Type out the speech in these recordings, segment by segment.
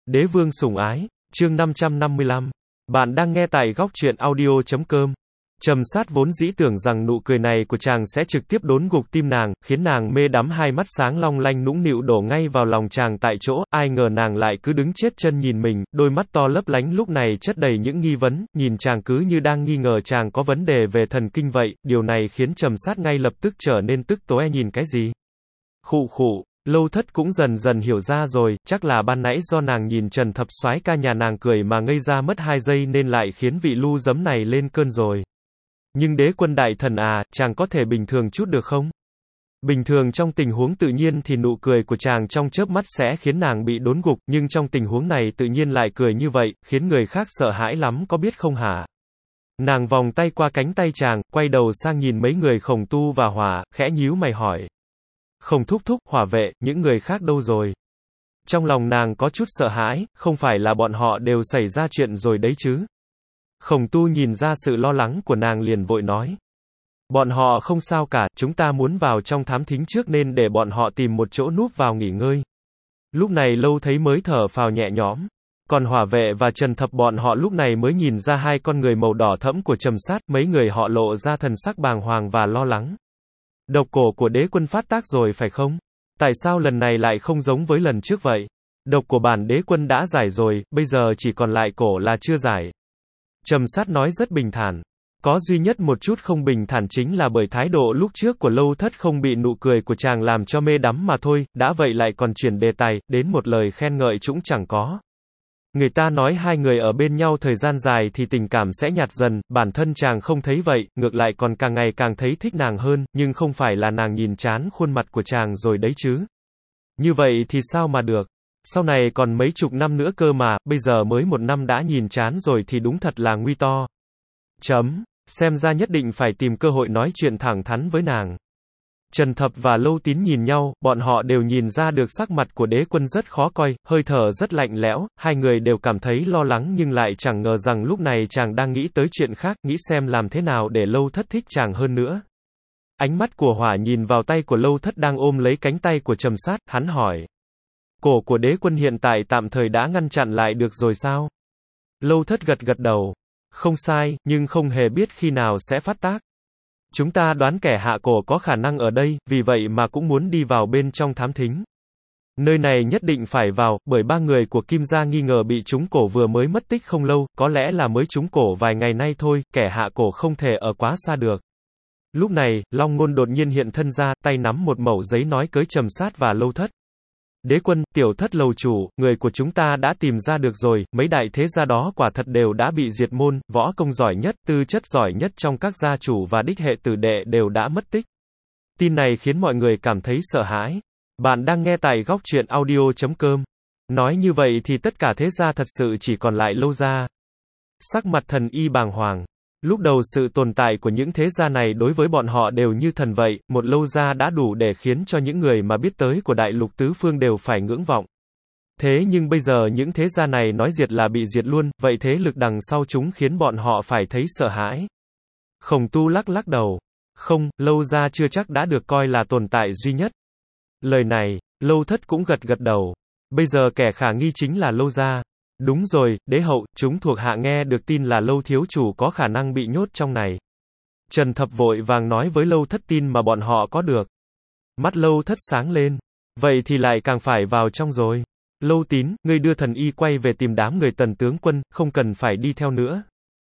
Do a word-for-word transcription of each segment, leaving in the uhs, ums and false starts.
Đế vương sủng ái, chương năm trăm năm mươi lăm. Bạn đang nghe tại góc truyện audio chấm com. Trầm Sát vốn dĩ tưởng rằng nụ cười này của chàng sẽ trực tiếp đốn gục tim nàng, khiến nàng mê đắm, hai mắt sáng long lanh nũng nịu đổ ngay vào lòng chàng tại chỗ, ai ngờ nàng lại cứ đứng chết chân nhìn mình, đôi mắt to lấp lánh lúc này chất đầy những nghi vấn, nhìn chàng cứ như đang nghi ngờ chàng có vấn đề về thần kinh vậy, điều này khiến Trầm Sát ngay lập tức trở nên tức tối. Nhìn cái gì? Khụ khụ. Lâu Thất cũng dần dần hiểu ra rồi, chắc là ban nãy do nàng nhìn Trần Thập Soái ca nhà nàng cười mà ngây ra mất hai giây nên lại khiến vị lưu giấm này lên cơn rồi. Nhưng đế quân đại thần à, chàng có thể bình thường chút được không? Bình thường trong tình huống tự nhiên thì nụ cười của chàng trong chớp mắt sẽ khiến nàng bị đốn gục, nhưng trong tình huống này tự nhiên lại cười như vậy, khiến người khác sợ hãi lắm có biết không hả? Nàng vòng tay qua cánh tay chàng, quay đầu sang nhìn mấy người Khổng Tu và Hỏa, khẽ nhíu mày hỏi. Khổng thúc thúc, Hỏa vệ, những người khác đâu rồi? Trong lòng nàng có chút sợ hãi, không phải là bọn họ đều xảy ra chuyện rồi đấy chứ? Khổng Tu nhìn ra sự lo lắng của nàng liền vội nói. Bọn họ không sao cả, chúng ta muốn vào trong thám thính trước nên để bọn họ tìm một chỗ núp vào nghỉ ngơi. Lúc này Lâu thấy mới thở phào nhẹ nhõm. Còn Hỏa vệ và Trần Thập bọn họ lúc này mới nhìn ra hai con người màu đỏ thẫm của Trầm Sát, mấy người họ lộ ra thần sắc bàng hoàng và lo lắng. Độc cổ của đế quân phát tác rồi phải không? Tại sao lần này lại không giống với lần trước vậy? Độc của bản đế quân đã giải rồi, bây giờ chỉ còn lại cổ là chưa giải. Trầm Sát nói rất bình thản. Có duy nhất một chút không bình thản chính là bởi thái độ lúc trước của Lâu Thất không bị nụ cười của chàng làm cho mê đắm mà thôi, đã vậy lại còn chuyển đề tài, đến một lời khen ngợi cũng chẳng có. Người ta nói hai người ở bên nhau thời gian dài thì tình cảm sẽ nhạt dần, bản thân chàng không thấy vậy, ngược lại còn càng ngày càng thấy thích nàng hơn, nhưng không phải là nàng nhìn chán khuôn mặt của chàng rồi đấy chứ. Như vậy thì sao mà được? Sau này còn mấy chục năm nữa cơ mà, bây giờ mới một năm đã nhìn chán rồi thì đúng thật là nguy to. Chấm, xem ra nhất định phải tìm cơ hội nói chuyện thẳng thắn với nàng. Trần Thập và Lâu Tín nhìn nhau, bọn họ đều nhìn ra được sắc mặt của đế quân rất khó coi, hơi thở rất lạnh lẽo, hai người đều cảm thấy lo lắng nhưng lại chẳng ngờ rằng lúc này chàng đang nghĩ tới chuyện khác, nghĩ xem làm thế nào để Lâu Thất thích chàng hơn nữa. Ánh mắt của Hỏa nhìn vào tay của Lâu Thất đang ôm lấy cánh tay của Trầm Sát, hắn hỏi. Cổ của đế quân hiện tại tạm thời đã ngăn chặn lại được rồi sao? Lâu Thất gật gật đầu. Không sai, nhưng không hề biết khi nào sẽ phát tác. Chúng ta đoán kẻ hạ cổ có khả năng ở đây, vì vậy mà cũng muốn đi vào bên trong thám thính. Nơi này nhất định phải vào, bởi ba người của Kim gia nghi ngờ bị trúng cổ vừa mới mất tích không lâu, có lẽ là mới trúng cổ vài ngày nay thôi, kẻ hạ cổ không thể ở quá xa được. Lúc này, Long Ngôn đột nhiên hiện thân ra, tay nắm một mẩu giấy nói với Trầm Sát và Lâu Thất. Đế quân, tiểu thất lầu chủ, người của chúng ta đã tìm ra được rồi, mấy đại thế gia đó quả thật đều đã bị diệt môn, võ công giỏi nhất, tư chất giỏi nhất trong các gia chủ và đích hệ tử đệ đều đã mất tích. Tin này khiến mọi người cảm thấy sợ hãi. Bạn đang nghe tại góc truyện audio chấm com. Nói như vậy thì tất cả thế gia thật sự chỉ còn lại Lâu gia. Sắc mặt Thần Y bàng hoàng. Lúc đầu sự tồn tại của những thế gia này đối với bọn họ đều như thần vậy, một Lâu gia đã đủ để khiến cho những người mà biết tới của đại lục tứ phương đều phải ngưỡng vọng. Thế nhưng bây giờ những thế gia này nói diệt là bị diệt luôn, vậy thế lực đằng sau chúng khiến bọn họ phải thấy sợ hãi. Khổng Tu lắc lắc đầu. Không, Lâu gia chưa chắc đã được coi là tồn tại duy nhất. Lời này, Lâu Thất cũng gật gật đầu. Bây giờ kẻ khả nghi chính là Lâu gia. Đúng rồi, đế hậu, chúng thuộc hạ nghe được tin là Lâu thiếu chủ có khả năng bị nhốt trong này. Trần Thập vội vàng nói với Lâu Thất tin mà bọn họ có được. Mắt Lâu Thất sáng lên. Vậy thì lại càng phải vào trong rồi. Lâu Tín, ngươi đưa Thần Y quay về tìm đám người Tần tướng quân, không cần phải đi theo nữa.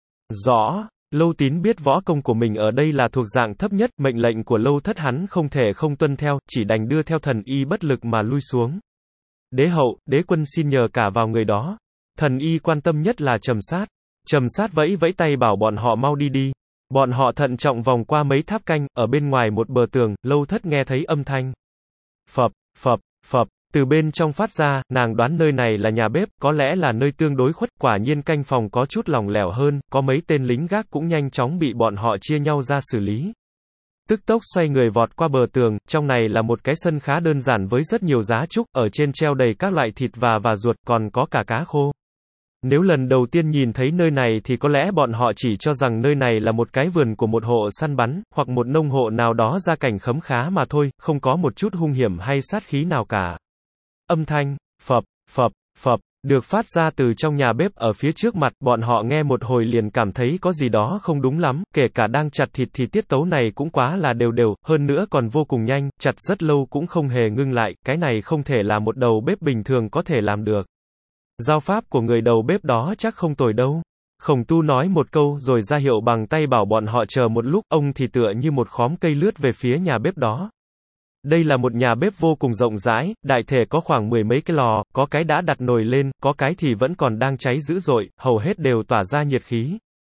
Rõ. Lâu Tín biết võ công của mình ở đây là thuộc dạng thấp nhất, mệnh lệnh của Lâu Thất hắn không thể không tuân theo, chỉ đành đưa theo Thần Y bất lực mà lui xuống. Đế hậu, đế quân xin nhờ cả vào người đó. Thần Y quan tâm nhất là Trầm Sát. Trầm Sát vẫy vẫy tay bảo bọn họ mau đi đi. Bọn họ thận trọng vòng qua mấy tháp canh, ở bên ngoài một bờ tường, Lâu Thất nghe thấy âm thanh. Phập, phập, phập, từ bên trong phát ra, nàng đoán nơi này là nhà bếp, có lẽ là nơi tương đối khuất, quả nhiên canh phòng có chút lỏng lẻo hơn, có mấy tên lính gác cũng nhanh chóng bị bọn họ chia nhau ra xử lý. Tức tốc xoay người vọt qua bờ tường, trong này là một cái sân khá đơn giản với rất nhiều giá trúc, ở trên treo đầy các loại thịt và và ruột, còn có cả cá khô. Nếu lần đầu tiên nhìn thấy nơi này thì có lẽ bọn họ chỉ cho rằng nơi này là một cái vườn của một hộ săn bắn, hoặc một nông hộ nào đó gia cảnh khấm khá mà thôi, không có một chút hung hiểm hay sát khí nào cả. Âm thanh, phập, phập, phập, được phát ra từ trong nhà bếp ở phía trước mặt, bọn họ nghe một hồi liền cảm thấy có gì đó không đúng lắm, kể cả đang chặt thịt thì tiết tấu này cũng quá là đều đều, hơn nữa còn vô cùng nhanh, chặt rất lâu cũng không hề ngưng lại, cái này không thể là một đầu bếp bình thường có thể làm được. Giao pháp của người đầu bếp đó chắc không tồi đâu. Khổng Tu nói một câu rồi ra hiệu bằng tay bảo bọn họ chờ một lúc, ông thì tựa như một khóm cây lướt về phía nhà bếp đó. Đây là một nhà bếp vô cùng rộng rãi, đại thể có khoảng mười mấy cái lò, có cái đã đặt nồi lên, có cái thì vẫn còn đang cháy dữ dội, hầu hết đều tỏa ra nhiệt khí.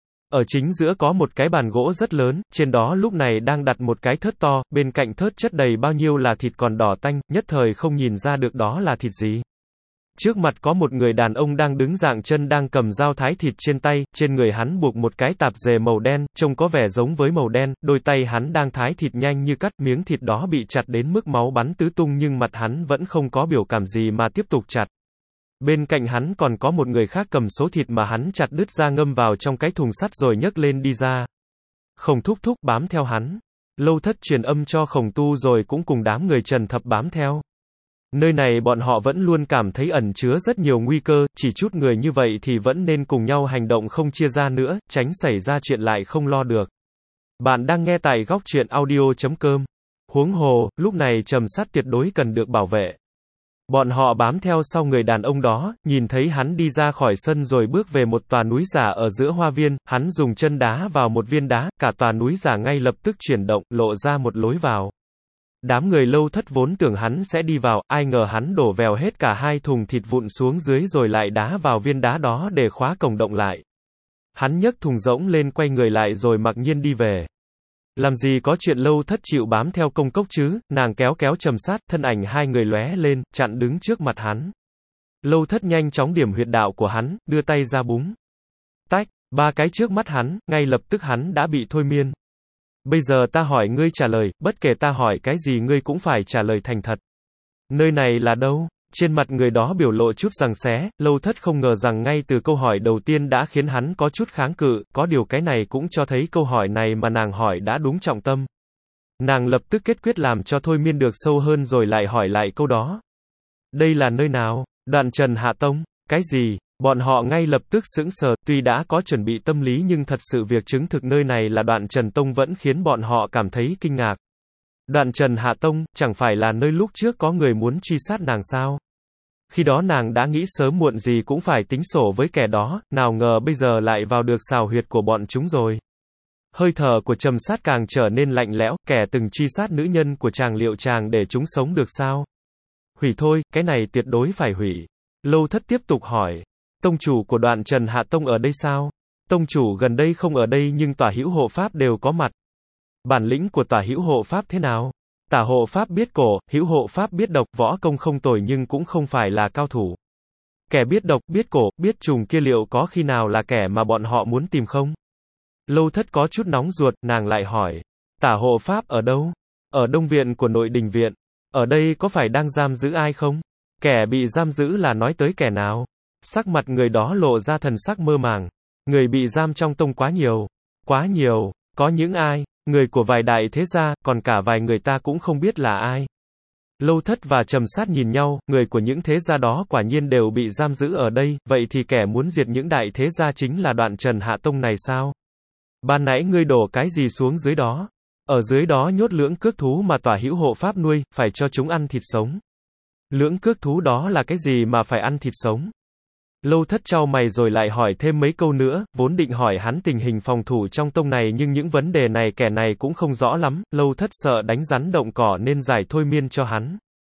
Ở chính giữa có một cái bàn gỗ rất lớn, trên đó lúc này đang đặt một cái thớt to, bên cạnh thớt chất đầy bao nhiêu là thịt còn đỏ tanh, nhất thời không nhìn ra được đó là thịt gì. Trước mặt có một người đàn ông đang đứng dạng chân đang cầm dao thái thịt trên tay, trên người hắn buộc một cái tạp dề màu đen, trông có vẻ giống với màu đen, đôi tay hắn đang thái thịt nhanh như cắt, miếng thịt đó bị chặt đến mức máu bắn tứ tung nhưng mặt hắn vẫn không có biểu cảm gì mà tiếp tục chặt. Bên cạnh hắn còn có một người khác cầm số thịt mà hắn chặt đứt ra ngâm vào trong cái thùng sắt rồi nhấc lên đi ra. Khổng Thúc Thúc bám theo hắn. Lâu Thất truyền âm cho Khổng Tu rồi cũng cùng đám người Trần Thập bám theo. Nơi này bọn họ vẫn luôn cảm thấy ẩn chứa rất nhiều nguy cơ, chỉ chút người như vậy thì vẫn nên cùng nhau hành động không chia ra nữa, tránh xảy ra chuyện lại không lo được. Bạn đang nghe tại góc truyện audio chấm com. Huống hồ, lúc này Trầm Sát tuyệt đối cần được bảo vệ. Bọn họ bám theo sau người đàn ông đó, nhìn thấy hắn đi ra khỏi sân rồi bước về một tòa núi giả ở giữa hoa viên, hắn dùng chân đá vào một viên đá, cả tòa núi giả ngay lập tức chuyển động, lộ ra một lối vào. Đám người Lâu Thất vốn tưởng hắn sẽ đi vào, ai ngờ hắn đổ vèo hết cả hai thùng thịt vụn xuống dưới rồi lại đá vào viên đá đó để khóa cổng động lại. Hắn nhấc thùng rỗng lên quay người lại rồi mặc nhiên đi về. Làm gì có chuyện Lâu Thất chịu bám theo công cốc chứ, nàng kéo kéo Trầm Sát, thân ảnh hai người lóe lên, chặn đứng trước mặt hắn. Lâu Thất nhanh chóng điểm huyệt đạo của hắn, đưa tay ra búng. Tách, ba cái trước mắt hắn, ngay lập tức hắn đã bị thôi miên. Bây giờ ta hỏi ngươi trả lời, bất kể ta hỏi cái gì ngươi cũng phải trả lời thành thật. Nơi này là đâu? Trên mặt người đó biểu lộ chút giằng xé, Lâu Thất không ngờ rằng ngay từ câu hỏi đầu tiên đã khiến hắn có chút kháng cự, có điều cái này cũng cho thấy câu hỏi này mà nàng hỏi đã đúng trọng tâm. Nàng lập tức kết quyết làm cho thôi miên được sâu hơn rồi lại hỏi lại câu đó. Đây là nơi nào? Đoạn Trần Hạ Tông? Cái gì? Bọn họ ngay lập tức sững sờ, tuy đã có chuẩn bị tâm lý nhưng thật sự việc chứng thực nơi này là Đoạn Trần Tông vẫn khiến bọn họ cảm thấy kinh ngạc. Đoạn Trần Hạ Tông, chẳng phải là nơi lúc trước có người muốn truy sát nàng sao? Khi đó nàng đã nghĩ sớm muộn gì cũng phải tính sổ với kẻ đó, nào ngờ bây giờ lại vào được xào huyệt của bọn chúng rồi. Hơi thở của Trầm Sát càng trở nên lạnh lẽo, kẻ từng truy sát nữ nhân của chàng liệu chàng để chúng sống được sao? Hủy thôi, cái này tuyệt đối phải hủy. Lâu Thất tiếp tục hỏi. Tông chủ của Đoạn Trần Hạ Tông ở đây sao? Tông chủ gần đây không ở đây nhưng Tả Hữu Hộ Pháp đều có mặt. Bản lĩnh của Tả Hữu Hộ Pháp thế nào? Tả Hộ Pháp biết cổ, Hữu Hộ Pháp biết độc, võ công không tồi nhưng cũng không phải là cao thủ. Kẻ biết độc, biết cổ, biết trùng kia liệu có khi nào là kẻ mà bọn họ muốn tìm không? Lâu Thất có chút nóng ruột, nàng lại hỏi. Tả Hộ Pháp ở đâu? Ở Đông Viện của Nội Đình Viện. Ở đây có phải đang giam giữ ai không? Kẻ bị giam giữ là nói tới kẻ nào? Sắc mặt người đó lộ ra thần sắc mơ màng. Người bị giam trong tông quá nhiều. Quá nhiều. Có những ai? Người của vài đại thế gia, còn cả vài người ta cũng không biết là ai. Lâu Thất và Trầm Sát nhìn nhau, người của những thế gia đó quả nhiên đều bị giam giữ ở đây, vậy thì kẻ muốn diệt những đại thế gia chính là Đoạn Trần Hạ Tông này sao? Ban nãy ngươi đổ cái gì xuống dưới đó? Ở dưới đó nhốt lưỡng cước thú mà Tả Hữu Hộ Pháp nuôi, phải cho chúng ăn thịt sống. Lưỡng cước thú đó là cái gì mà phải ăn thịt sống? Lâu Thất chau mày rồi lại hỏi thêm mấy câu nữa, vốn định hỏi hắn tình hình phòng thủ trong tông này nhưng những vấn đề này kẻ này cũng không rõ lắm, Lâu Thất sợ đánh rắn động cỏ nên giải thôi miên cho hắn.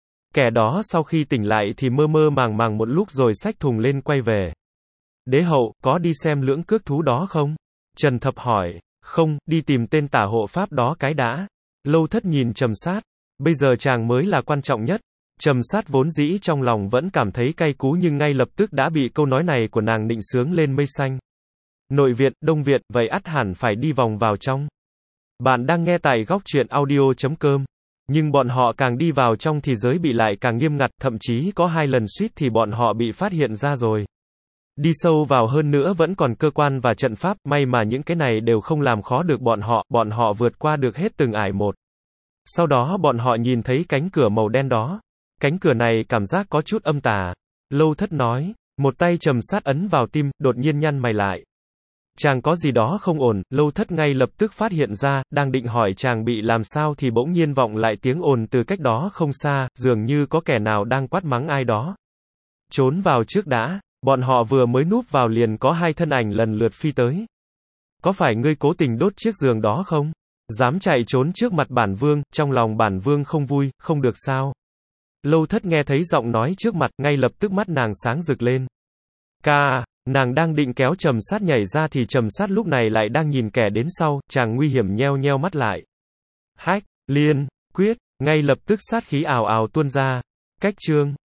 Kẻ đó sau khi tỉnh lại thì mơ mơ màng màng một lúc rồi xách thùng lên quay về. Đế hậu, có đi xem lưỡng cước thú đó không? Trần Thập hỏi. Không, đi tìm tên Tả Hộ Pháp đó cái đã. Lâu Thất nhìn Trầm Sát. Bây giờ chàng mới là quan trọng nhất. Trầm Sát vốn dĩ trong lòng vẫn cảm thấy cay cú nhưng ngay lập tức đã bị câu nói này của nàng định sướng lên mây xanh. Nội viện, Đông viện, vậy ắt hẳn phải đi vòng vào trong. Bạn đang nghe tại góc truyện audio chấm com. Nhưng bọn họ càng đi vào trong thì giới bị lại càng nghiêm ngặt, thậm chí có hai lần suýt thì bọn họ bị phát hiện ra rồi. Đi sâu vào hơn nữa vẫn còn cơ quan và trận pháp, may mà những cái này đều không làm khó được bọn họ, bọn họ vượt qua được hết từng ải một. Sau đó bọn họ nhìn thấy cánh cửa màu đen đó. Cánh cửa này cảm giác có chút âm tà. Lâu Thất nói, Một tay trầm sát ấn vào tim, đột nhiên nhăn mày lại. Chàng có gì đó không ổn, Lâu Thất ngay lập tức phát hiện ra, đang định hỏi chàng bị làm sao thì bỗng nhiên vọng lại tiếng ồn từ cách đó không xa, dường như có kẻ nào đang quát mắng ai đó. Trốn vào trước đã, bọn họ vừa mới núp vào liền có hai thân ảnh lần lượt phi tới. Có phải ngươi cố tình đốt chiếc giường đó không? Dám chạy trốn trước mặt bản vương, trong lòng bản vương không vui, không được sao? Lâu Thất nghe thấy giọng nói trước mặt, ngay lập tức mắt nàng sáng rực lên. Ca, nàng đang định kéo Trầm Sát nhảy ra thì Trầm Sát lúc này lại đang nhìn kẻ đến sau, chàng nguy hiểm nheo nheo mắt lại. Hách, liên, quyết, ngay lập tức sát khí ào ào tuôn ra. Cách chương